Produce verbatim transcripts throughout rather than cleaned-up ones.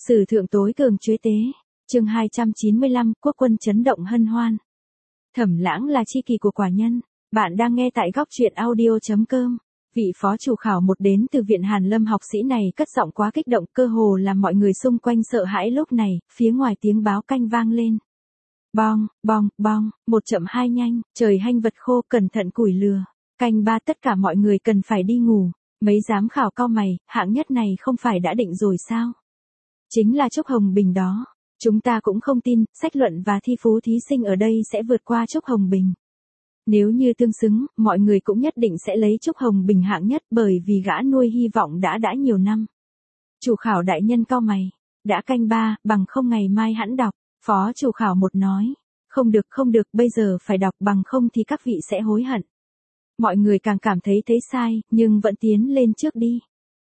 Sử thượng tối cường chuế tế. Chương hai trăm chín mươi lăm, quốc quân chấn động hân hoan. Thẩm Lãng là chi kỷ của quả nhân. Bạn đang nghe tại góc truyện audio chấm com. Vị phó chủ khảo một đến từ viện Hàn Lâm học sĩ này cất giọng quá kích động, cơ hồ làm mọi người xung quanh sợ hãi. Lúc này, phía ngoài tiếng báo canh vang lên. Bong, bong, bong, một chậm hai nhanh, trời hanh vật khô, cẩn thận củi lừa. Canh ba, tất cả mọi người cần phải đi ngủ. Mấy giám khảo cau mày, hạng nhất này không phải đã định rồi sao? Chính là Trúc Hồng Bình đó. Chúng ta cũng không tin, sách luận và thi phú thí sinh ở đây sẽ vượt qua Trúc Hồng Bình. Nếu như tương xứng, mọi người cũng nhất định sẽ lấy Trúc Hồng Bình hạng nhất, bởi vì gã nuôi hy vọng đã đã nhiều năm. Chủ khảo đại nhân cau mày, đã canh ba, bằng không ngày mai hẵng đọc. Phó chủ khảo một nói, không được không được, bây giờ phải đọc, bằng không thì các vị sẽ hối hận. Mọi người càng cảm thấy thấy sai, nhưng vẫn tiến lên trước đi.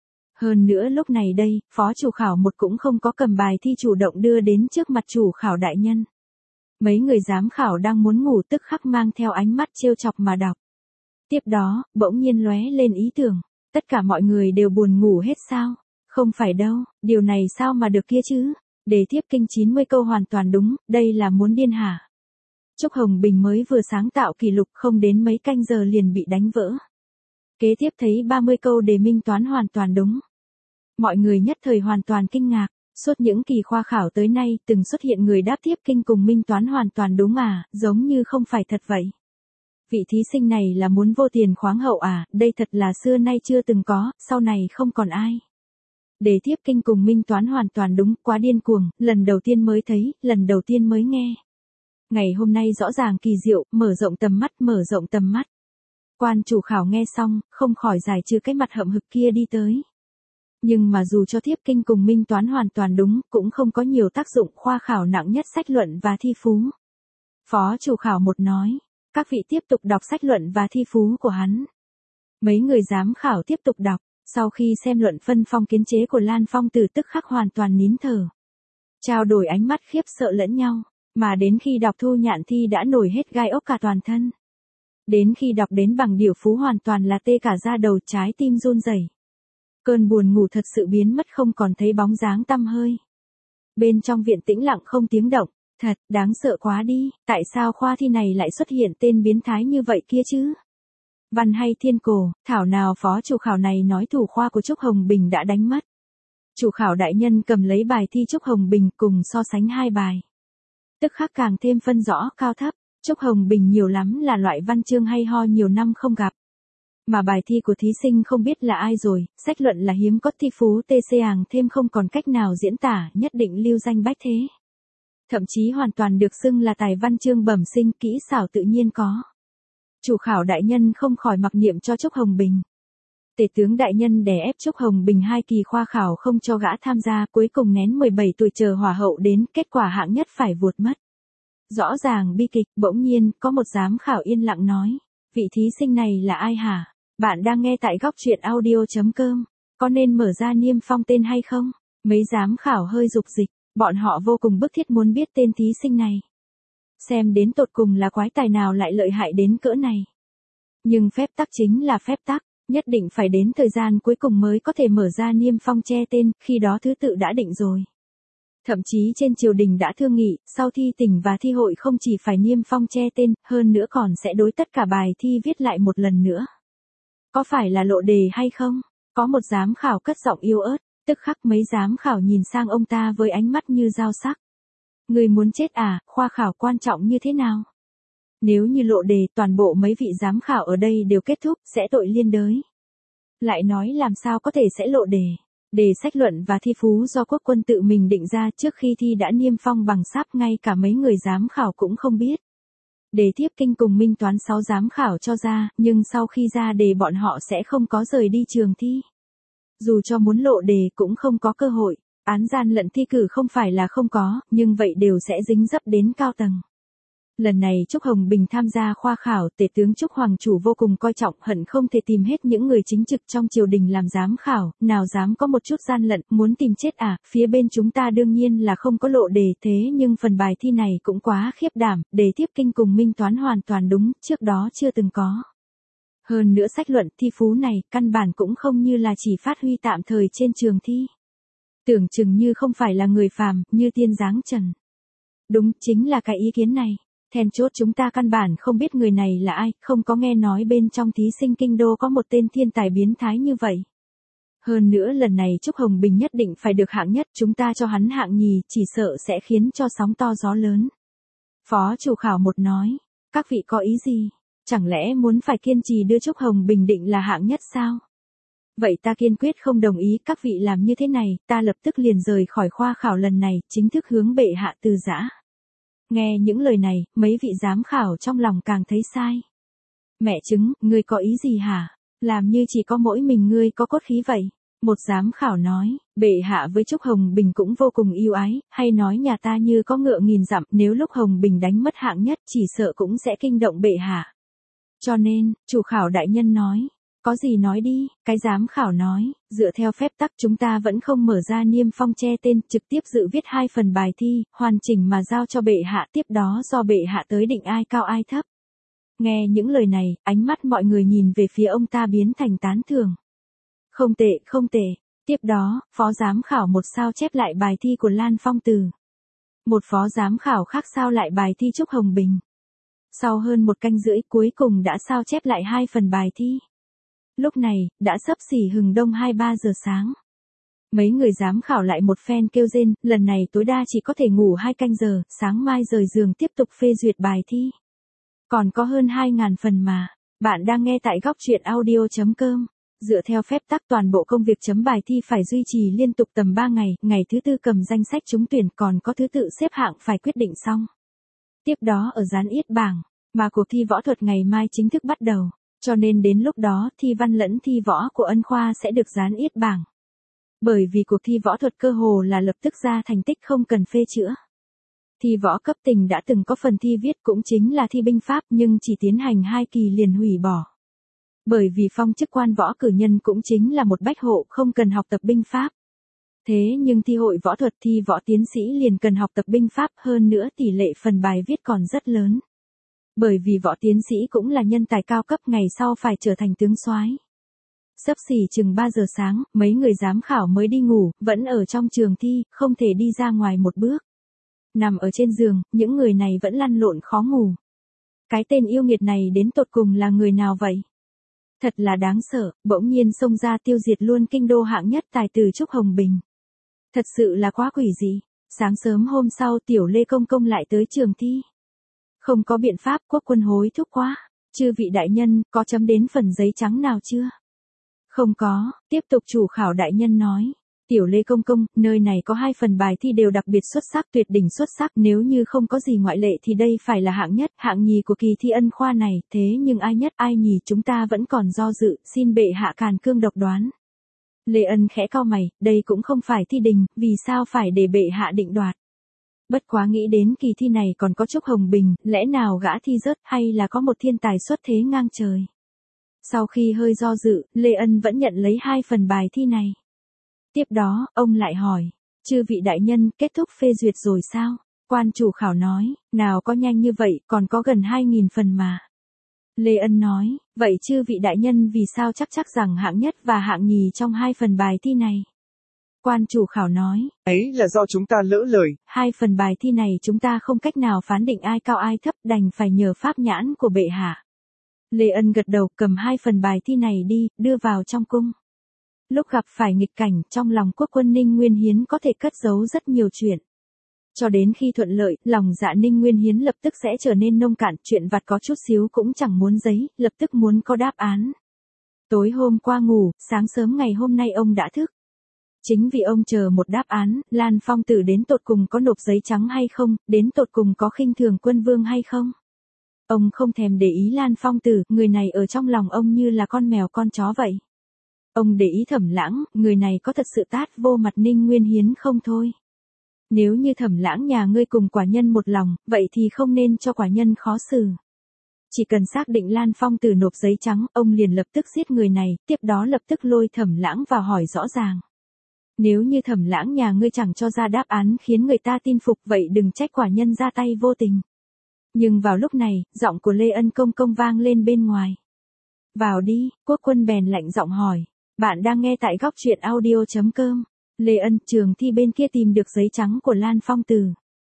Hơn nữa lúc này đây, phó chủ khảo một cũng không có cầm bài thi chủ động đưa đến trước mặt chủ khảo đại nhân. Mấy người giám khảo đang muốn ngủ tức khắc mang theo ánh mắt trêu chọc mà đọc. Tiếp đó, bỗng nhiên lóe lên ý tưởng, tất cả mọi người đều buồn ngủ hết sao? Không phải đâu, điều này sao mà được kia chứ? Đề tiếp kinh chín mươi câu hoàn toàn đúng, đây là muốn điên hả? Trúc Hồng Bình mới vừa sáng tạo kỷ lục, không đến mấy canh giờ liền bị đánh vỡ. Kế tiếp thấy ba mươi câu đề minh toán hoàn toàn đúng. Mọi người nhất thời hoàn toàn kinh ngạc, suốt những kỳ khoa khảo tới nay từng xuất hiện người đáp tiếp kinh cùng minh toán hoàn toàn đúng à, giống như không phải thật vậy. Vị thí sinh này là muốn vô tiền khoáng hậu à, đây thật là xưa nay chưa từng có, sau này không còn ai. Đề tiếp kinh cùng minh toán hoàn toàn đúng, quá điên cuồng, lần đầu tiên mới thấy, lần đầu tiên mới nghe. Ngày hôm nay rõ ràng kỳ diệu, mở rộng tầm mắt, mở rộng tầm mắt. Quan chủ khảo nghe xong, không khỏi giải trừ cái mặt hậm hực kia đi tới. Nhưng mà dù cho tiếp kinh cùng minh toán hoàn toàn đúng, cũng không có nhiều tác dụng, khoa khảo nặng nhất sách luận và thi phú. Phó chủ khảo một nói, các vị tiếp tục đọc sách luận và thi phú của hắn. Mấy người giám khảo tiếp tục đọc, sau khi xem luận phân phong kiến chế của Lan Phong Tử tức khắc hoàn toàn nín thở. Trao đổi ánh mắt khiếp sợ lẫn nhau, mà đến khi đọc Thu Nhạn Thi đã nổi hết gai ốc cả toàn thân. Đến khi đọc đến bằng điểu phú hoàn toàn là tê cả da đầu, trái tim run rẩy. Cơn buồn ngủ thật sự biến mất, không còn thấy bóng dáng tăm hơi. Bên trong viện tĩnh lặng không tiếng động, thật, đáng sợ quá đi, tại sao khoa thi này lại xuất hiện tên biến thái như vậy kia chứ? Văn hay thiên cổ, thảo nào phó chủ khảo này nói thủ khoa của Trúc Hồng Bình đã đánh mất. Chủ khảo đại nhân cầm lấy bài thi Trúc Hồng Bình cùng so sánh hai bài. Tức khắc càng thêm phân rõ cao thấp, Trúc Hồng Bình nhiều lắm là loại văn chương hay ho nhiều năm không gặp. Mà bài thi của thí sinh không biết là ai rồi, sách luận là hiếm có, thi phú tê xê hàng thêm không còn cách nào diễn tả, nhất định lưu danh bách thế. Thậm chí hoàn toàn được xưng là tài văn chương bẩm sinh, kỹ xảo tự nhiên có. Chủ khảo đại nhân không khỏi mặc niệm cho Trúc Hồng Bình. Tể tướng đại nhân đè ép Trúc Hồng Bình hai kỳ khoa khảo không cho gã tham gia, cuối cùng nén mười bảy tuổi chờ hỏa hậu đến, kết quả hạng nhất phải vụt mất. Rõ ràng bi kịch, bỗng nhiên, có một giám khảo yên lặng nói, vị thí sinh này là ai hả? Bạn đang nghe tại góc truyện audio chấm com, có nên mở ra niêm phong tên hay không? Mấy giám khảo hơi dục dịch, bọn họ vô cùng bức thiết muốn biết tên thí sinh này. Xem đến tột cùng là quái tài nào lại lợi hại đến cỡ này. Nhưng phép tắc chính là phép tắc, nhất định phải đến thời gian cuối cùng mới có thể mở ra niêm phong che tên, khi đó thứ tự đã định rồi. Thậm chí trên triều đình đã thương nghị, sau thi tỉnh và thi hội không chỉ phải niêm phong che tên, hơn nữa còn sẽ đối tất cả bài thi viết lại một lần nữa. Có phải là lộ đề hay không? Có một giám khảo cất giọng yếu ớt, tức khắc mấy giám khảo nhìn sang ông ta với ánh mắt như dao sắc. Người muốn chết à, khoa khảo quan trọng như thế nào? Nếu như lộ đề, toàn bộ mấy vị giám khảo ở đây đều kết thúc, sẽ tội liên đới. Lại nói làm sao có thể sẽ lộ đề. Đề sách luận và thi phú do quốc quân tự mình định ra, trước khi thi đã niêm phong bằng sáp, ngay cả mấy người giám khảo cũng không biết. Đề tiếp kinh cùng minh toán sáu giám khảo cho ra, nhưng sau khi ra đề bọn họ sẽ không có rời đi trường thi. Dù cho muốn lộ đề cũng không có cơ hội, án gian lận thi cử không phải là không có, nhưng vậy đều sẽ dính dấp đến cao tầng. Lần này Trúc Hồng Bình tham gia khoa khảo, tể tướng Trúc Hoàng Chủ vô cùng coi trọng, hận không thể tìm hết những người chính trực trong triều đình làm giám khảo, nào dám có một chút gian lận, muốn tìm chết à, phía bên chúng ta đương nhiên là không có lộ đề, thế nhưng phần bài thi này cũng quá khiếp đảm, đề tiếp kinh cùng minh toán hoàn toàn đúng, trước đó chưa từng có. Hơn nữa sách luận thi phú này, căn bản cũng không như là chỉ phát huy tạm thời trên trường thi. Tưởng chừng như không phải là người phàm, như tiên dáng trần. Đúng, chính là cái ý kiến này. Then chốt chúng ta căn bản không biết người này là ai, không có nghe nói bên trong thí sinh kinh đô có một tên thiên tài biến thái như vậy. Hơn nữa lần này Trúc Hồng Bình nhất định phải được hạng nhất, chúng ta cho hắn hạng nhì, chỉ sợ sẽ khiến cho sóng to gió lớn. Phó chủ khảo một nói, các vị có ý gì? Chẳng lẽ muốn phải kiên trì đưa Trúc Hồng Bình định là hạng nhất sao? Vậy ta kiên quyết không đồng ý, các vị làm như thế này, ta lập tức liền rời khỏi khoa khảo lần này, chính thức hướng bệ hạ từ giã. Nghe những lời này, mấy vị giám khảo trong lòng càng thấy sai. Mẹ chứng, ngươi có ý gì hả? Làm như chỉ có mỗi mình ngươi có cốt khí vậy. Một giám khảo nói, bệ hạ với Trúc Hồng Bình cũng vô cùng yêu ái, hay nói nhà ta như có ngựa nghìn dặm, nếu lúc Hồng Bình đánh mất hạng nhất chỉ sợ cũng sẽ kinh động bệ hạ. Cho nên, chủ khảo đại nhân nói, có gì nói đi, cái giám khảo nói, dựa theo phép tắc chúng ta vẫn không mở ra niêm phong che tên, trực tiếp dự viết hai phần bài thi, hoàn chỉnh mà giao cho bệ hạ, tiếp đó do bệ hạ tới định ai cao ai thấp. Nghe những lời này, ánh mắt mọi người nhìn về phía ông ta biến thành tán thưởng. Không tệ, không tệ. Tiếp đó, phó giám khảo một sao chép lại bài thi của Lan Phong Từ. Một phó giám khảo khác sao lại bài thi Trúc Hồng Bình. Sau hơn một canh rưỡi cuối cùng đã sao chép lại hai phần bài thi. Lúc này, đã sắp xỉ hừng đông hai ba giờ sáng. Mấy người giám khảo lại một phen kêu rên, lần này tối đa chỉ có thể ngủ hai canh giờ, sáng mai rời giường tiếp tục phê duyệt bài thi. Còn có hơn hai ngàn phần mà. Bạn đang nghe tại góc truyện audio chấm com. Dựa theo phép tắc toàn bộ công việc chấm bài thi phải duy trì liên tục tầm ba ngày, ngày thứ tư cầm danh sách trúng tuyển còn có thứ tự xếp hạng phải quyết định xong. Tiếp đó ở dán yết bảng, mà cuộc thi võ thuật ngày mai chính thức bắt đầu, cho nên đến lúc đó thi văn lẫn thi võ của ân khoa sẽ được dán yết bảng. Bởi vì cuộc thi võ thuật cơ hồ là lập tức ra thành tích không cần phê chữa. Thi võ cấp tỉnh đã từng có phần thi viết cũng chính là thi binh pháp nhưng chỉ tiến hành hai kỳ liền hủy bỏ. Bởi vì phong chức quan võ cử nhân cũng chính là một bách hộ không cần học tập binh pháp. Thế nhưng thi hội võ thuật thi võ tiến sĩ liền cần học tập binh pháp, hơn nữa tỷ lệ phần bài viết còn rất lớn. Bởi vì võ tiến sĩ cũng là nhân tài cao cấp ngày sau phải trở thành tướng soái. Xấp xỉ chừng ba giờ sáng, mấy người giám khảo mới đi ngủ, vẫn ở trong trường thi, không thể đi ra ngoài một bước. Nằm ở trên giường, những người này vẫn lăn lộn khó ngủ. Cái tên yêu nghiệt này đến tột cùng là người nào vậy? Thật là đáng sợ, bỗng nhiên xông ra tiêu diệt luôn kinh đô hạng nhất tài tử Trúc Hồng Bình. Thật sự là quá quỷ dị. Sáng sớm hôm sau tiểu Lê Công Công lại tới trường thi. Không có biện pháp, quốc quân hối thúc quá. Chư vị đại nhân, có chấm đến phần giấy trắng nào chưa? Không có, tiếp tục chủ khảo đại nhân nói. Tiểu Lê Công Công, nơi này có hai phần bài thi đều đặc biệt xuất sắc, tuyệt đỉnh xuất sắc, nếu như không có gì ngoại lệ thì đây phải là hạng nhất, hạng nhì của kỳ thi ân khoa này, thế nhưng ai nhất ai nhì chúng ta vẫn còn do dự, xin bệ hạ càn cương độc đoán. Lê Ân khẽ cau mày, đây cũng không phải thi đình, vì sao phải để bệ hạ định đoạt. Bất quá nghĩ đến kỳ thi này còn có Trúc Hồng Bình, lẽ nào gã thi rớt hay là có một thiên tài xuất thế ngang trời. Sau khi hơi do dự, Lê Ân vẫn nhận lấy hai phần bài thi này. Tiếp đó, ông lại hỏi, chư vị đại nhân, kết thúc phê duyệt rồi sao? Quan chủ khảo nói, nào có nhanh như vậy, còn có gần hai nghìn phần mà. Lê Ân nói, vậy chư vị đại nhân vì sao chắc chắc rằng hạng nhất và hạng nhì trong hai phần bài thi này? Quan chủ khảo nói, ấy là do chúng ta lỡ lời. Hai phần bài thi này chúng ta không cách nào phán định ai cao ai thấp, đành phải nhờ pháp nhãn của bệ hạ. Lê Ân gật đầu, cầm hai phần bài thi này đi, đưa vào trong cung. Lúc gặp phải nghịch cảnh, trong lòng quốc quân Ninh Nguyên Hiến có thể cất giấu rất nhiều chuyện. Cho đến khi thuận lợi, lòng dạ Ninh Nguyên Hiến lập tức sẽ trở nên nông cạn, chuyện vặt có chút xíu cũng chẳng muốn giấy, lập tức muốn có đáp án. Tối hôm qua ngủ, sáng sớm ngày hôm nay ông đã thức. Chính vì ông chờ một đáp án, Lan Phong Tử đến tột cùng có nộp giấy trắng hay không, đến tột cùng có khinh thường quân vương hay không. Ông không thèm để ý Lan Phong Tử, người này ở trong lòng ông như là con mèo con chó vậy. Ông để ý Thẩm Lãng, người này có thật sự tát vô mặt Ninh Nguyên Hiến không thôi. Nếu như Thẩm Lãng nhà ngươi cùng quả nhân một lòng, vậy thì không nên cho quả nhân khó xử. Chỉ cần xác định Lan Phong Tử nộp giấy trắng, ông liền lập tức giết người này, tiếp đó lập tức lôi Thẩm Lãng vào hỏi rõ ràng. Nếu như Thẩm Lãng nhà ngươi chẳng cho ra đáp án khiến người ta tin phục, vậy đừng trách quả nhân ra tay vô tình. Nhưng vào lúc này, giọng của Lê Ân Công Công vang lên bên ngoài. Vào đi, quốc quân bèn lạnh giọng hỏi. Bạn đang nghe tại góc truyện audio chấm com. Lê Ân, trường thi bên kia tìm được giấy trắng của Lan Phong Tử.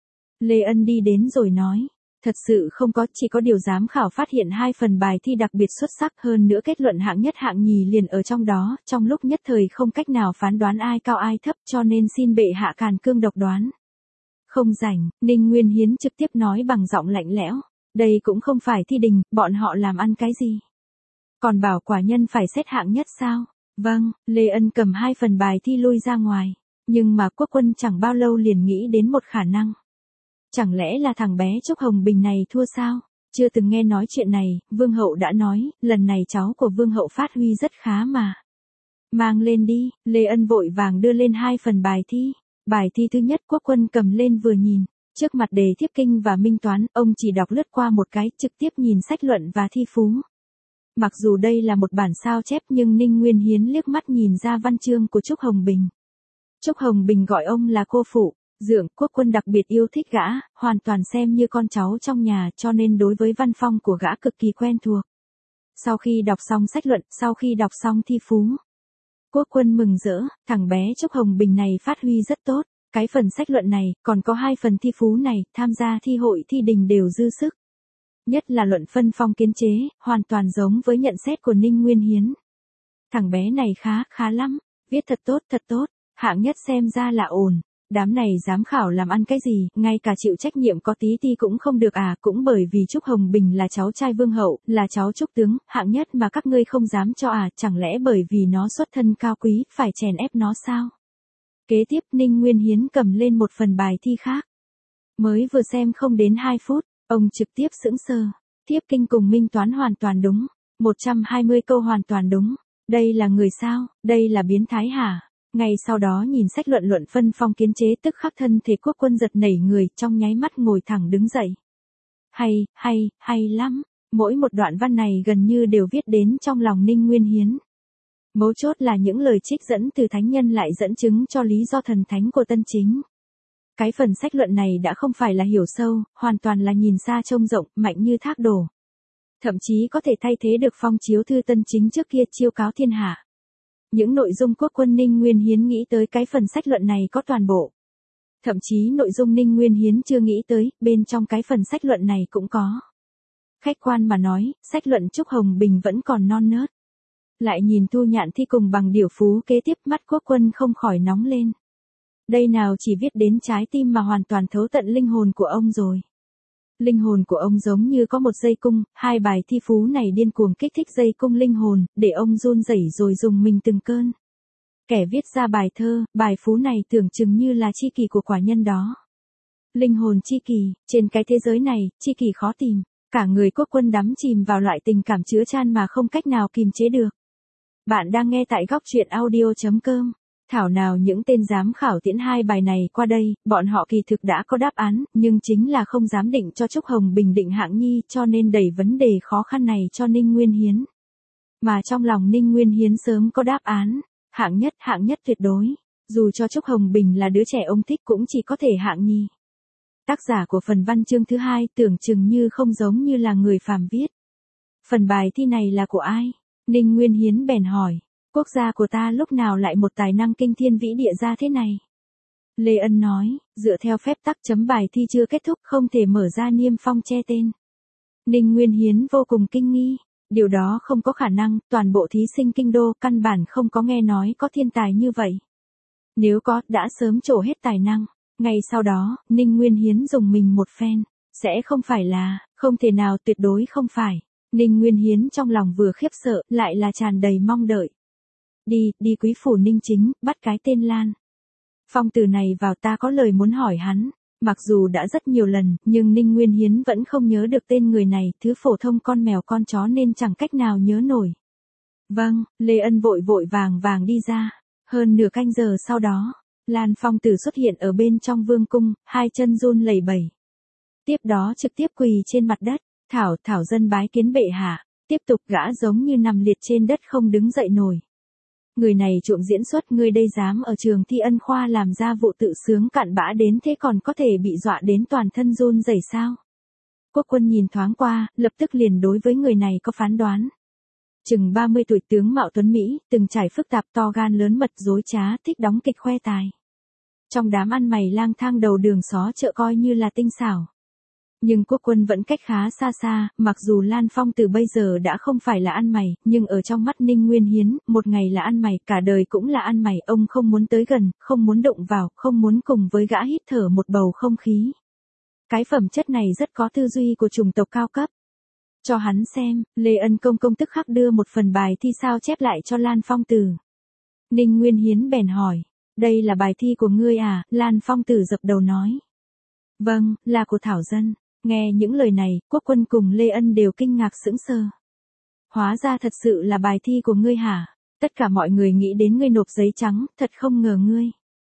Lê Ân đi đến rồi nói. Thật sự không có, chỉ có điều giám khảo phát hiện hai phần bài thi đặc biệt xuất sắc, hơn nữa kết luận hạng nhất hạng nhì liền ở trong đó, trong lúc nhất thời không cách nào phán đoán ai cao ai thấp, cho nên xin bệ hạ càn cương độc đoán. Không rảnh, Ninh Nguyên Hiến trực tiếp nói bằng giọng lạnh lẽo. Đây cũng không phải thi đình, bọn họ làm ăn cái gì? Còn bảo quả nhân phải xét hạng nhất sao? Vâng, Lê Ân cầm hai phần bài thi lui ra ngoài. Nhưng mà Quốc Quân chẳng bao lâu liền nghĩ đến một khả năng. Chẳng lẽ là thằng bé Trúc Hồng Bình này thua sao? Chưa từng nghe nói chuyện này, Vương Hậu đã nói, lần này cháu của Vương Hậu phát huy rất khá mà. Mang lên đi, Lê Ân vội vàng đưa lên hai phần bài thi. Bài thi thứ nhất Quốc Quân cầm lên vừa nhìn. Trước mặt đề tiếp kinh và minh toán, ông chỉ đọc lướt qua một cái, trực tiếp nhìn sách luận và thi phú. Mặc dù đây là một bản sao chép nhưng Ninh Nguyên Hiến liếc mắt nhìn ra văn chương của Trúc Hồng Bình. Trúc Hồng Bình gọi ông là cô phụ. Dượng, Quốc Quân đặc biệt yêu thích gã, hoàn toàn xem như con cháu trong nhà, cho nên đối với văn phong của gã cực kỳ quen thuộc. Sau khi đọc xong sách luận, sau khi đọc xong thi phú, Quốc Quân mừng rỡ, thằng bé Trúc Hồng Bình này phát huy rất tốt. Cái phần sách luận này, còn có hai phần thi phú này, tham gia thi hội thi đình đều dư sức. Nhất là luận phân phong kiến chế, hoàn toàn giống với nhận xét của Ninh Nguyên Hiến. Thằng bé này khá, khá lắm, viết thật tốt, thật tốt, hạng nhất xem ra là ổn. Đám này giám khảo làm ăn cái gì, ngay cả chịu trách nhiệm có tí ti cũng không được à, cũng bởi vì Trúc Hồng Bình là cháu trai Vương Hậu, là cháu Trúc Tướng, hạng nhất mà các ngươi không dám cho à, chẳng lẽ bởi vì nó xuất thân cao quý, phải chèn ép nó sao? Kế tiếp Ninh Nguyên Hiến cầm lên một phần bài thi khác. Mới vừa xem không đến hai phút, ông trực tiếp sững sờ. Tiếp kinh cùng minh toán hoàn toàn đúng. một trăm hai mươi câu hoàn toàn đúng. Đây là người sao, đây là biến thái hả? Ngay sau đó nhìn sách luận luận phân phong kiến chế tức khắc thân thể Quốc Quân giật nảy người trong nháy mắt ngồi thẳng đứng dậy. Hay, hay, hay lắm. Mỗi một đoạn văn này gần như đều viết đến trong lòng Ninh Nguyên Hiến. Mấu chốt là những lời trích dẫn từ thánh nhân lại dẫn chứng cho lý do thần thánh của Tân Chính. Cái phần sách luận này đã không phải là hiểu sâu, hoàn toàn là nhìn xa trông rộng, mạnh như thác đổ. Thậm chí có thể thay thế được phong chiếu thư Tân Chính trước kia chiêu cáo thiên hạ. Những nội dung Quốc Quân Ninh Nguyên Hiến nghĩ tới cái phần sách luận này có toàn bộ. Thậm chí nội dung Ninh Nguyên Hiến chưa nghĩ tới, bên trong cái phần sách luận này cũng có. Khách quan mà nói, sách luận Trúc Hồng Bình vẫn còn non nớt. Lại nhìn Thu Nhạn thi cùng bằng điểu phú kế tiếp, mắt Quốc Quân không khỏi nóng lên. Đây nào chỉ viết đến trái tim mà hoàn toàn thấu tận linh hồn của ông rồi. Linh hồn của ông giống như có một dây cung, hai bài thi phú này điên cuồng kích thích dây cung linh hồn, để ông run rẩy rồi dùng mình từng cơn. Kẻ viết ra bài thơ, bài phú này tưởng chừng như là chi kỷ của quả nhân đó. Linh hồn chi kỷ, trên cái thế giới này, chi kỷ khó tìm. Cả người Quốc Quân đắm chìm vào loại tình cảm chứa chan mà không cách nào kìm chế được. Bạn đang nghe tại góc truyện audio chấm com. Thảo nào những tên giám khảo tiễn hai bài này qua đây, bọn họ kỳ thực đã có đáp án, nhưng chính là không dám định cho Trúc Hồng Bình định hạng nhi, cho nên đẩy vấn đề khó khăn này cho Ninh Nguyên Hiến. Mà trong lòng Ninh Nguyên Hiến sớm có đáp án, hạng nhất, hạng nhất tuyệt đối. Dù cho Trúc Hồng Bình là đứa trẻ ông thích cũng chỉ có thể hạng nhi. Tác giả của phần văn chương thứ hai tưởng chừng như không giống như là người phàm viết. Phần bài thi này là của ai? Ninh Nguyên Hiến bèn hỏi. Quốc gia của ta lúc nào lại một tài năng kinh thiên vĩ địa ra thế này? Lê Ân nói, dựa theo phép tắc chấm bài thi chưa kết thúc không thể mở ra niêm phong che tên. Ninh Nguyên Hiến vô cùng kinh nghi. Điều đó không có khả năng, toàn bộ thí sinh kinh đô căn bản không có nghe nói có thiên tài như vậy. Nếu có, đã sớm trổ hết tài năng. Ngay sau đó, Ninh Nguyên Hiến dùng mình một phen. Sẽ không phải là, không thể nào, tuyệt đối không phải. Ninh Nguyên Hiến trong lòng vừa khiếp sợ, lại là tràn đầy mong đợi. Đi, đi quý phủ Ninh Chính, bắt cái tên Lan Phong Tử này vào, ta có lời muốn hỏi hắn. Mặc dù đã rất nhiều lần, nhưng Ninh Nguyên Hiến vẫn không nhớ được tên người này, thứ phổ thông con mèo con chó nên chẳng cách nào nhớ nổi. Vâng, Lê Ân vội vội vàng vàng đi ra. Hơn nửa canh giờ sau đó, Lan Phong Tử xuất hiện ở bên trong vương cung, hai chân run lẩy bẩy. Tiếp đó trực tiếp quỳ trên mặt đất, thảo thảo dân bái kiến bệ hạ. Tiếp tục gã giống như nằm liệt trên đất không đứng dậy nổi. Người này trộm diễn xuất, ngươi đây dám ở trường thi ân khoa làm ra vụ tự sướng cặn bã đến thế còn có thể bị dọa đến toàn thân run rẩy sao? Quốc Quân nhìn thoáng qua, lập tức liền đối với người này có phán đoán. Chừng ba mươi tuổi, tướng mạo tuấn Mỹ, từng trải phức tạp, to gan lớn mật, dối trá, thích đóng kịch khoe tài. Trong đám ăn mày lang thang đầu đường xó chợ coi như là tinh xảo. Nhưng Quốc Quân vẫn cách khá xa xa, mặc dù Lan Phong từ bây giờ đã không phải là ăn mày, nhưng ở trong mắt Ninh Nguyên Hiến, một ngày là ăn mày, cả đời cũng là ăn mày, ông không muốn tới gần, không muốn đụng vào, không muốn cùng với gã hít thở một bầu không khí. Cái phẩm chất này rất có tư duy của chủng tộc cao cấp. Cho hắn xem, Lê Ân Công công tức khắc đưa một phần bài thi sao chép lại cho Lan Phong Tử. Ninh Nguyên Hiến bèn hỏi, đây là bài thi của ngươi à? Lan Phong Tử dập đầu nói. Vâng, là của Thảo Dân. Nghe những lời này, Quốc Quân cùng Lê Ân đều kinh ngạc sững sờ. Hóa ra thật sự là bài thi của ngươi hả? Tất cả mọi người nghĩ đến ngươi nộp giấy trắng, thật không ngờ ngươi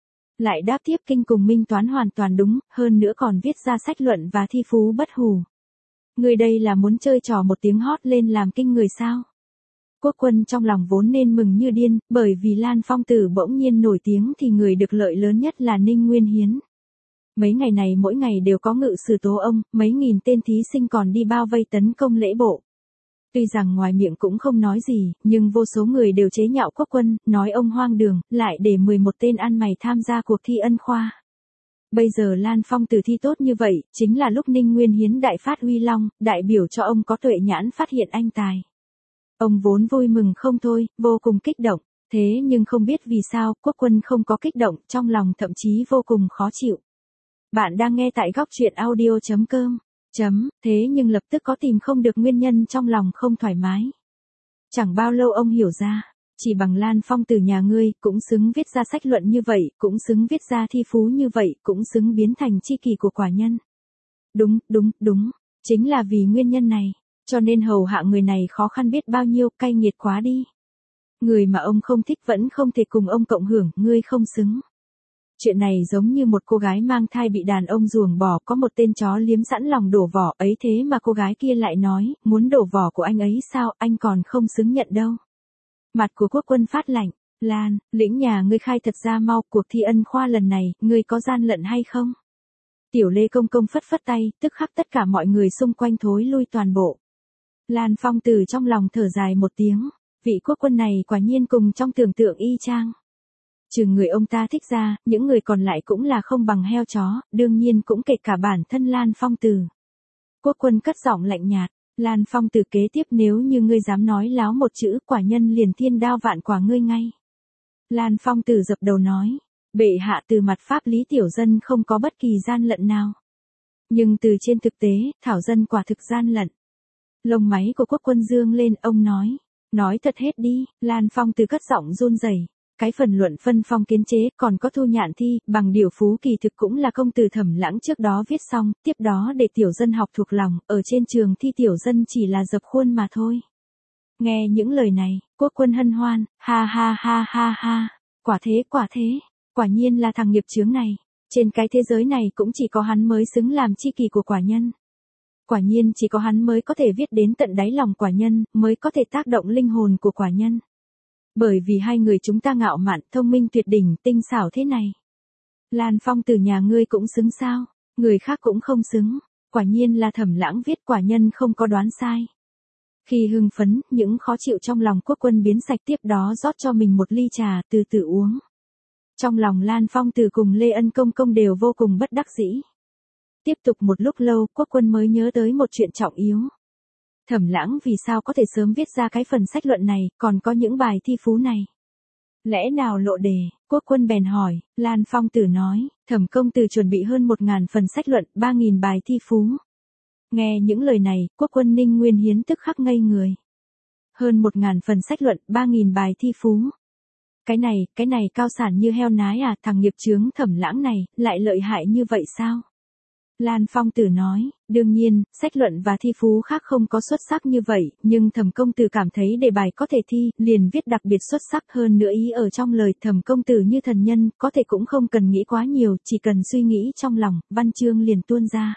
lại đáp tiếp kinh cùng minh toán hoàn toàn đúng, hơn nữa còn viết ra sách luận và thi phú bất hủ. Ngươi đây là muốn chơi trò một tiếng hót lên làm kinh người sao? Quốc Quân trong lòng vốn nên mừng như điên, bởi vì Lan Phong Tử bỗng nhiên nổi tiếng thì người được lợi lớn nhất là Ninh Nguyên Hiến. Mấy ngày này mỗi ngày đều có ngự sử tố ông, mấy nghìn tên thí sinh còn đi bao vây tấn công lễ bộ. Tuy rằng ngoài miệng cũng không nói gì, nhưng vô số người đều chế nhạo Quốc Quân, nói ông hoang đường, lại để mười một tên ăn mày tham gia cuộc thi ân khoa. Bây giờ Lan Phong Tử thi tốt như vậy, chính là lúc Ninh Nguyên Hiến đại phát uy long, đại biểu cho ông có tuệ nhãn phát hiện anh tài. Ông vốn vui mừng không thôi, vô cùng kích động, thế nhưng không biết vì sao, Quốc Quân không có kích động, trong lòng thậm chí vô cùng khó chịu. Bạn đang nghe tại góc truyện audio chấm com. Chấm, thế nhưng lập tức có tìm không được nguyên nhân trong lòng không thoải mái. Chẳng bao lâu ông hiểu ra, chỉ bằng Lan Phong Tử nhà ngươi, cũng xứng viết ra sách luận như vậy, cũng xứng viết ra thi phú như vậy, cũng xứng biến thành tri kỷ của quả nhân. Đúng, đúng, đúng, chính là vì nguyên nhân này, cho nên hầu hạ người này khó khăn biết bao nhiêu, cay nghiệt quá đi. Người mà ông không thích vẫn không thể cùng ông cộng hưởng, ngươi không xứng. Chuyện này giống như một cô gái mang thai bị đàn ông ruồng bỏ, có một tên chó liếm sẵn lòng đổ vỏ, ấy thế mà cô gái kia lại nói, muốn đổ vỏ của anh ấy sao, anh còn không xứng nhận đâu. Mặt của Quốc Quân phát lạnh, Lan, lĩnh nhà ngươi khai thật ra mau, cuộc thi ân khoa lần này, ngươi có gian lận hay không? Tiểu Lê Công công phất phất tay, tức khắc tất cả mọi người xung quanh thối lui toàn bộ. Lan Phong Tử trong lòng thở dài một tiếng, vị Quốc Quân này quả nhiên cùng trong tưởng tượng y chang. Trừ người ông ta thích ra, những người còn lại cũng là không bằng heo chó, đương nhiên cũng kể cả bản thân Lan Phong Tử. Quốc Quân cất giọng lạnh nhạt, Lan Phong Tử kế tiếp, nếu như ngươi dám nói láo một chữ, quả nhân liền thiên đao vạn quả ngươi ngay. Lan Phong Tử dập đầu nói, bệ hạ, từ mặt pháp lý tiểu dân không có bất kỳ gian lận nào. Nhưng từ trên thực tế, Thảo Dân quả thực gian lận. Lông máy của Quốc Quân dương lên, ông nói, nói thật hết đi. Lan Phong Tử cất giọng run rẩy. Cái phần luận phân phong kiến chế, còn có thu nhạn thi, bằng điều phú kỳ thực cũng là công từ Thẩm Lãng trước đó viết xong, tiếp đó để tiểu dân học thuộc lòng, ở trên trường thi tiểu dân chỉ là dập khuôn mà thôi. Nghe những lời này, Quốc Quân hân hoan, ha ha ha ha ha, quả thế quả thế, quả nhiên là thằng nghiệp chướng này, trên cái thế giới này cũng chỉ có hắn mới xứng làm tri kỷ của quả nhân. Quả nhiên chỉ có hắn mới có thể viết đến tận đáy lòng quả nhân, mới có thể tác động linh hồn của quả nhân. Bởi vì hai người chúng ta ngạo mạn, thông minh tuyệt đỉnh, tinh xảo thế này. Lan Phong Tử nhà ngươi cũng xứng sao? Người khác cũng không xứng. Quả nhiên là Thẩm Lãng viết, quả nhân không có đoán sai. Khi hưng phấn, những khó chịu trong lòng Quốc Quân biến sạch, tiếp đó rót cho mình một ly trà, từ từ uống. Trong lòng Lan Phong Tử cùng Lê Ân Công công đều vô cùng bất đắc dĩ. Tiếp tục một lúc lâu, Quốc Quân mới nhớ tới một chuyện trọng yếu. Thẩm Lãng vì sao có thể sớm viết ra cái phần sách luận này, còn có những bài thi phú này? Lẽ nào lộ đề? Quốc Quân bèn hỏi. Lan Phong Tử nói, Thẩm công tử chuẩn bị hơn một ngàn phần sách luận, ba nghìn bài thi phú. Nghe những lời này, Quốc Quân Ninh Nguyên Hiến tức khắc ngây người. Hơn một ngàn phần sách luận, ba nghìn bài thi phú. Cái này, cái này cao sản như heo nái à, thằng nghiệp chướng Thẩm Lãng này, lại lợi hại như vậy sao? Lan Phong Tử nói, đương nhiên, sách luận và thi phú khác không có xuất sắc như vậy, nhưng Thẩm công tử cảm thấy đề bài có thể thi, liền viết đặc biệt xuất sắc, hơn nữa ý ở trong lời Thẩm công tử như thần nhân, có thể cũng không cần nghĩ quá nhiều, chỉ cần suy nghĩ trong lòng, văn chương liền tuôn ra.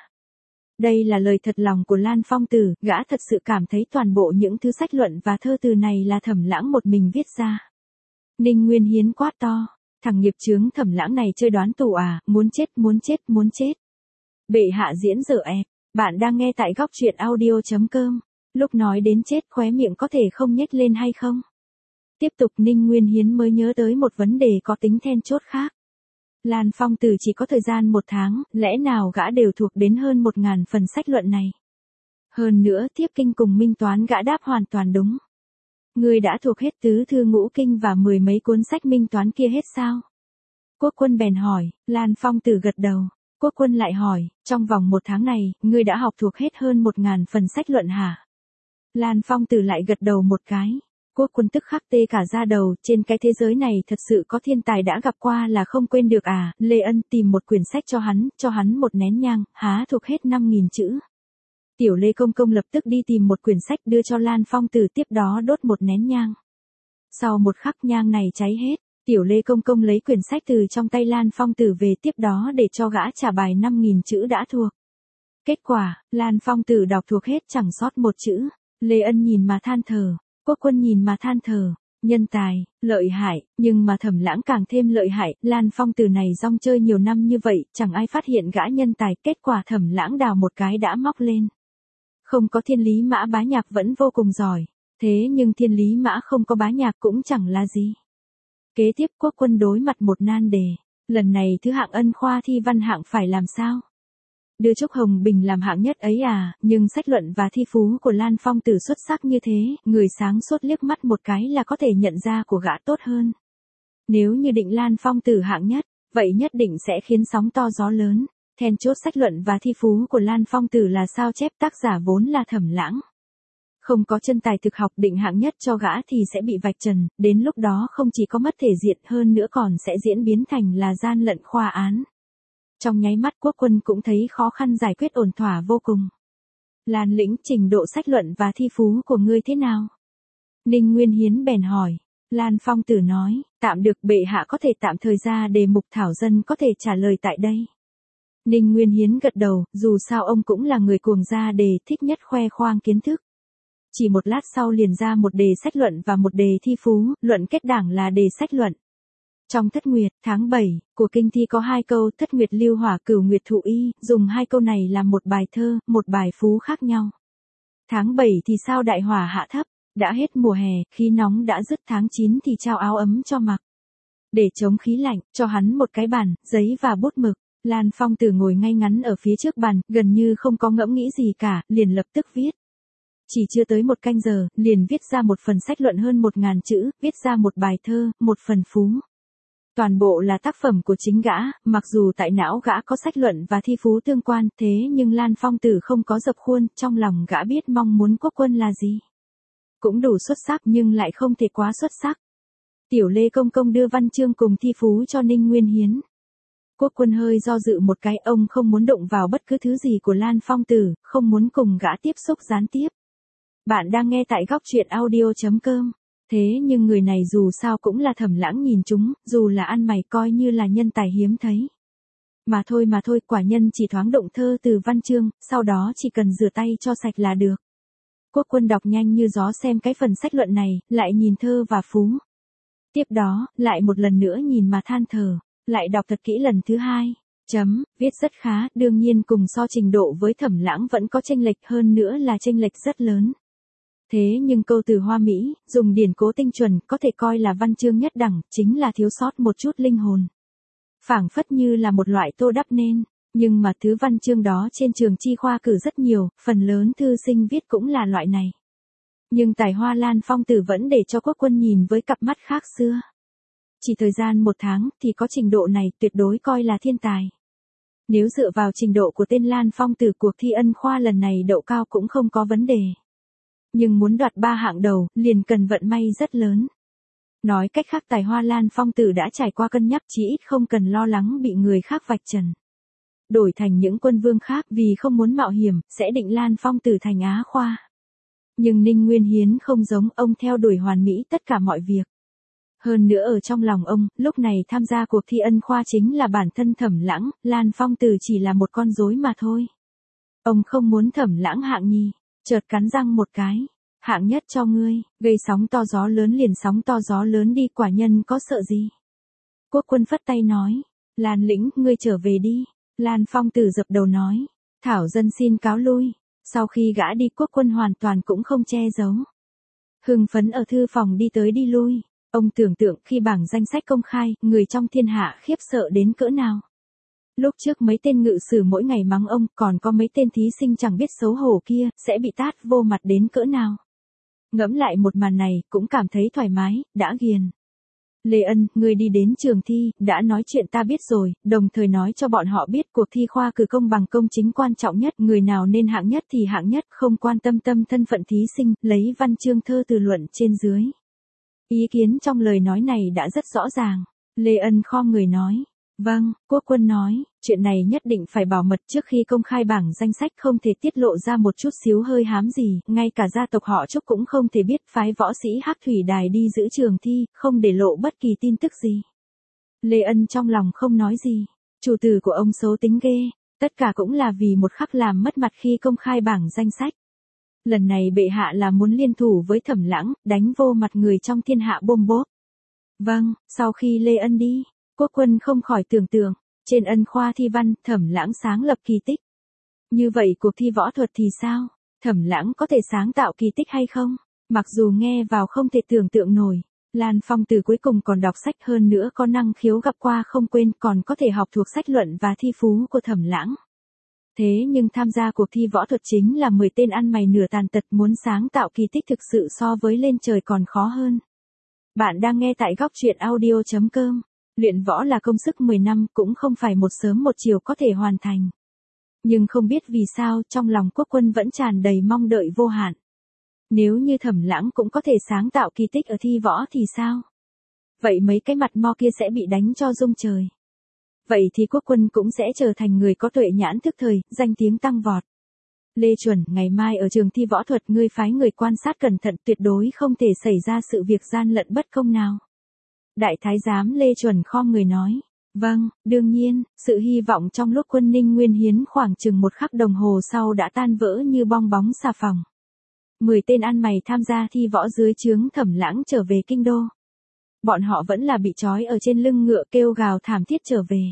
Đây là lời thật lòng của Lan Phong Tử, gã thật sự cảm thấy toàn bộ những thứ sách luận và thơ từ này là Thẩm Lãng một mình viết ra. Ninh Nguyên Hiến quát to, thằng nghiệp chướng Thẩm Lãng này chơi đoán tủ à, muốn chết, muốn chết, muốn chết. Bệ hạ diễn dở ẹp, bạn đang nghe tại góc truyện audio chấm com. Lúc nói đến chết khóe miệng có thể không nhếch lên hay không? Tiếp tục Ninh Nguyên Hiến mới nhớ tới một vấn đề có tính then chốt khác. Lan Phong Tử chỉ có thời gian một tháng, lẽ nào gã đều thuộc đến hơn một ngàn phần sách luận này. Hơn nữa Thiếp Kinh cùng Minh Toán gã đáp hoàn toàn đúng. Người đã thuộc hết tứ thư ngũ kinh và mười mấy cuốn sách Minh Toán kia hết sao? Quốc Quân bèn hỏi, Lan Phong Tử gật đầu. Quốc Quân lại hỏi, trong vòng một tháng này, ngươi đã học thuộc hết hơn một ngàn phần sách luận hả? Lan Phong Tử lại gật đầu một cái. Quốc Quân tức khắc tê cả da đầu, trên cái thế giới này thật sự có thiên tài đã gặp qua là không quên được à? Lê Ân tìm một quyển sách cho hắn, cho hắn một nén nhang, há thuộc hết năm nghìn chữ. Tiểu Lê Công Công lập tức đi tìm một quyển sách đưa cho Lan Phong Tử, tiếp đó đốt một nén nhang. Sau một khắc nhang này cháy hết, Tiểu Lê Công Công lấy quyển sách từ trong tay Lan Phong Tử về, tiếp đó để cho gã trả bài năm nghìn chữ đã thuộc. Kết quả, Lan Phong Tử đọc thuộc hết chẳng sót một chữ. Lê Ân nhìn mà than thở, Quốc Quân nhìn mà than thở, nhân tài, lợi hại, nhưng mà Thẩm Lãng càng thêm lợi hại. Lan Phong Tử này rong chơi nhiều năm như vậy, chẳng ai phát hiện gã nhân tài, kết quả Thẩm Lãng đào một cái đã móc lên. Không có Thiên Lý Mã Bá Nhạc vẫn vô cùng giỏi, thế nhưng Thiên Lý Mã không có Bá Nhạc cũng chẳng là gì. Kế tiếp Quốc Quân đối mặt một nan đề, lần này thứ hạng ân khoa thi văn hạng phải làm sao? Đưa Trúc Hồng Bình làm hạng nhất ấy à, nhưng sách luận và thi phú của Lan Phong Tử xuất sắc như thế, người sáng suốt liếc mắt một cái là có thể nhận ra của gã tốt hơn. Nếu như định Lan Phong Tử hạng nhất, vậy nhất định sẽ khiến sóng to gió lớn. Then chốt sách luận và thi phú của Lan Phong Tử là sao chép, tác giả vốn là Thẩm Lãng. Không có chân tài thực học định hạng nhất cho gã thì sẽ bị vạch trần, đến lúc đó không chỉ có mất thể diện hơn nữa còn sẽ diễn biến thành là gian lận khoa án. Trong nháy mắt Quốc Quân cũng thấy khó khăn giải quyết ổn thỏa vô cùng. Lan Lĩnh, trình độ sách luận và thi phú của ngươi thế nào? Ninh Nguyên Hiến bèn hỏi. Lan Phong Tử nói, tạm được, bệ hạ có thể tạm thời ra đề mục thảo dân có thể trả lời tại đây. Ninh Nguyên Hiến gật đầu, dù sao ông cũng là người cuồng ra đề, thích nhất khoe khoang kiến thức. Chỉ một lát sau liền ra một đề sách luận và một đề thi phú, luận kết đảng là đề sách luận. Trong Thất Nguyệt, tháng bảy, của kinh thi có hai câu, Thất Nguyệt lưu hỏa cửu nguyệt thụ y, dùng hai câu này làm một bài thơ, một bài phú khác nhau. Tháng bảy thì sao đại hỏa hạ thấp, đã hết mùa hè, khí nóng đã dứt, tháng chín thì trao áo ấm cho mặc. Để chống khí lạnh, cho hắn một cái bàn, giấy và bút mực. Lan Phong Tử ngồi ngay ngắn ở phía trước bàn, gần như không có ngẫm nghĩ gì cả, liền lập tức viết. Chỉ chưa tới một canh giờ, liền viết ra một phần sách luận hơn một ngàn chữ, viết ra một bài thơ, một phần phú. Toàn bộ là tác phẩm của chính gã, mặc dù tại não gã có sách luận và thi phú tương quan, thế nhưng Lan Phong Tử không có dập khuôn, trong lòng gã biết mong muốn Quốc Quân là gì. Cũng đủ xuất sắc nhưng lại không thể quá xuất sắc. Tiểu Lê Công Công đưa văn chương cùng thi phú cho Ninh Nguyên Hiến. Quốc Quân hơi do dự một cái, ông không muốn đụng vào bất cứ thứ gì của Lan Phong Tử, không muốn cùng gã tiếp xúc gián tiếp. Bạn đang nghe tại góc truyện audio chấm com. Thế nhưng người này dù sao cũng là Thẩm Lãng nhìn chúng, dù là ăn mày coi như là nhân tài hiếm thấy. Mà thôi mà thôi, quả nhân chỉ thoáng động thơ từ văn chương, sau đó chỉ cần rửa tay cho sạch là được. Quốc Quân đọc nhanh như gió xem cái phần sách luận này, lại nhìn thơ và phú. Tiếp đó, lại một lần nữa nhìn mà than thở, lại đọc thật kỹ lần thứ hai. Chấm, viết rất khá, đương nhiên cùng so trình độ với Thẩm Lãng vẫn có chênh lệch, hơn nữa là chênh lệch rất lớn. Thế nhưng câu từ hoa mỹ, dùng điển cố tinh chuẩn, có thể coi là văn chương nhất đẳng, chính là thiếu sót một chút linh hồn. Phảng phất như là một loại tô đắp nên, nhưng mà thứ văn chương đó trên trường chi khoa cử rất nhiều, phần lớn thư sinh viết cũng là loại này. Nhưng tài hoa Lan Phong Tử vẫn để cho Quốc Quân nhìn với cặp mắt khác xưa. Chỉ thời gian một tháng thì có trình độ này, tuyệt đối coi là thiên tài. Nếu dựa vào trình độ của tên Lan Phong Tử, cuộc thi ân khoa lần này đậu cao cũng không có vấn đề. Nhưng muốn đoạt ba hạng đầu, liền cần vận may rất lớn. Nói cách khác, tài hoa Lan Phong Tử đã trải qua cân nhắc, chí ít không cần lo lắng bị người khác vạch trần. Đổi thành những quân vương khác, vì không muốn mạo hiểm, sẽ định Lan Phong Tử thành Á khoa. Nhưng Ninh Nguyên Hiến không giống, ông theo đuổi hoàn mỹ tất cả mọi việc. Hơn nữa ở trong lòng ông, lúc này tham gia cuộc thi ân khoa chính là bản thân Thẩm Lãng, Lan Phong Tử chỉ là một con rối mà thôi. Ông không muốn Thẩm Lãng hạng nhì, chợt cắn răng một cái. Hạng nhất cho ngươi, gây sóng to gió lớn liền sóng to gió lớn đi, quả nhân có sợ gì. Quốc Quân phất tay nói, Lan Lĩnh, ngươi trở về đi. Lan Phong Tử dập đầu nói, thảo dân xin cáo lui. Sau khi gã đi Quốc Quân hoàn toàn cũng không che giấu. Hưng phấn ở thư phòng đi tới đi lui, ông tưởng tượng khi bảng danh sách công khai, người trong thiên hạ khiếp sợ đến cỡ nào. Lúc trước mấy tên ngự sử mỗi ngày mắng ông, còn có mấy tên thí sinh chẳng biết xấu hổ kia, sẽ bị tát vô mặt đến cỡ nào. Ngẫm lại một màn này, cũng cảm thấy thoải mái, đã ghiền. Lê Ân, ngươi đi đến trường thi, đã nói chuyện ta biết rồi, đồng thời nói cho bọn họ biết cuộc thi khoa cử công bằng công chính quan trọng nhất, người nào nên hạng nhất thì hạng nhất, không quan tâm tâm thân phận thí sinh, lấy văn chương thơ từ luận trên dưới. Ý kiến trong lời nói này đã rất rõ ràng. Lê Ân khom người nói. Vâng, Quốc Quân nói, chuyện này nhất định phải bảo mật trước khi công khai bảng danh sách, không thể tiết lộ ra một chút xíu hơi hám gì, ngay cả gia tộc họ Trúc cũng không thể biết, phái võ sĩ Hắc Thủy Đài đi giữ trường thi, không để lộ bất kỳ tin tức gì. Lê Ân trong lòng không nói gì, chủ tử của ông xấu tính ghê, tất cả cũng là vì một khắc làm mất mặt khi công khai bảng danh sách. Lần này bệ hạ là muốn liên thủ với Thẩm Lãng, đánh vô mặt người trong thiên hạ bôm bốp. Vâng, sau khi Lê Ân đi, Quốc Quân không khỏi tưởng tượng, trên Ân khoa thi văn, Thẩm Lãng sáng lập kỳ tích. Như vậy cuộc thi võ thuật thì sao? Thẩm Lãng có thể sáng tạo kỳ tích hay không? Mặc dù nghe vào không thể tưởng tượng nổi, Lan Phong từ cuối cùng còn đọc sách, hơn nữa có năng khiếu gặp qua không quên, còn có thể học thuộc sách luận và thi phú của Thẩm Lãng. Thế nhưng tham gia cuộc thi võ thuật chính là mười tên ăn mày nửa tàn tật, muốn sáng tạo kỳ tích thực sự so với lên trời còn khó hơn. Bạn đang nghe tại góc truyện audio chấm com. Luyện võ là công sức mười năm, cũng không phải một sớm một chiều có thể hoàn thành. Nhưng không biết vì sao trong lòng Quốc Quân vẫn tràn đầy mong đợi vô hạn. Nếu như Thẩm Lãng cũng có thể sáng tạo kỳ tích ở thi võ thì sao? Vậy mấy cái mặt mo kia sẽ bị đánh cho rung trời. Vậy thì Quốc Quân cũng sẽ trở thành người có tuệ nhãn thức thời, danh tiếng tăng vọt. Lê Chuẩn, ngày mai ở trường thi võ thuật ngươi phái người quan sát cẩn thận, tuyệt đối không thể xảy ra sự việc gian lận bất công nào. Đại thái giám Lê Chuẩn khom người nói. Vâng, đương nhiên, sự hy vọng trong lúc Quân Ninh Nguyên Hiến khoảng chừng một khắc đồng hồ sau đã tan vỡ như bong bóng xà phòng. Mười tên ăn mày tham gia thi võ dưới trướng Thẩm Lãng trở về kinh đô. Bọn họ vẫn là bị trói ở trên lưng ngựa kêu gào thảm thiết trở về.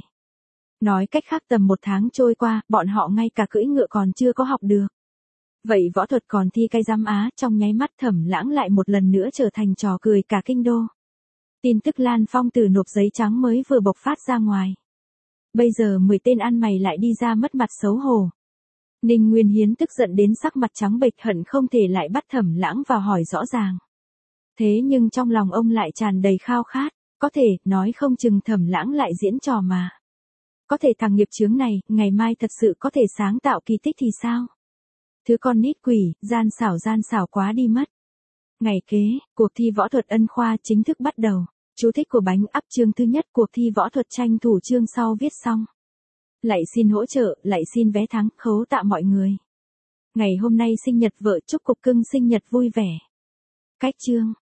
Nói cách khác tầm một tháng trôi qua, bọn họ ngay cả cưỡi ngựa còn chưa có học được. Vậy võ thuật còn thi cái giám á, trong nháy mắt Thẩm Lãng lại một lần nữa trở thành trò cười cả kinh đô. Tin tức Lan Phong từ nộp giấy trắng mới vừa bộc phát ra ngoài. Bây giờ mười tên ăn mày lại đi ra mất mặt xấu hổ. Ninh Nguyên Hiến tức giận đến sắc mặt trắng bệch, hận không thể lại bắt Thẩm Lãng vào hỏi rõ ràng. Thế nhưng trong lòng ông lại tràn đầy khao khát, có thể, nói không chừng Thẩm Lãng lại diễn trò mà. Có thể thằng nghiệp chướng này, ngày mai thật sự có thể sáng tạo kỳ tích thì sao? Thứ con nít quỷ, gian xảo gian xảo quá đi mất. Ngày kế, cuộc thi võ thuật Ân khoa chính thức bắt đầu. Chú thích của bánh ắp chương thứ nhất, cuộc thi võ thuật tranh thủ chương sau viết xong. Lại xin hỗ trợ, lại xin vé thắng, khấu tạ mọi người. Ngày hôm nay sinh nhật vợ, chúc cục cưng sinh nhật vui vẻ. Cách chương.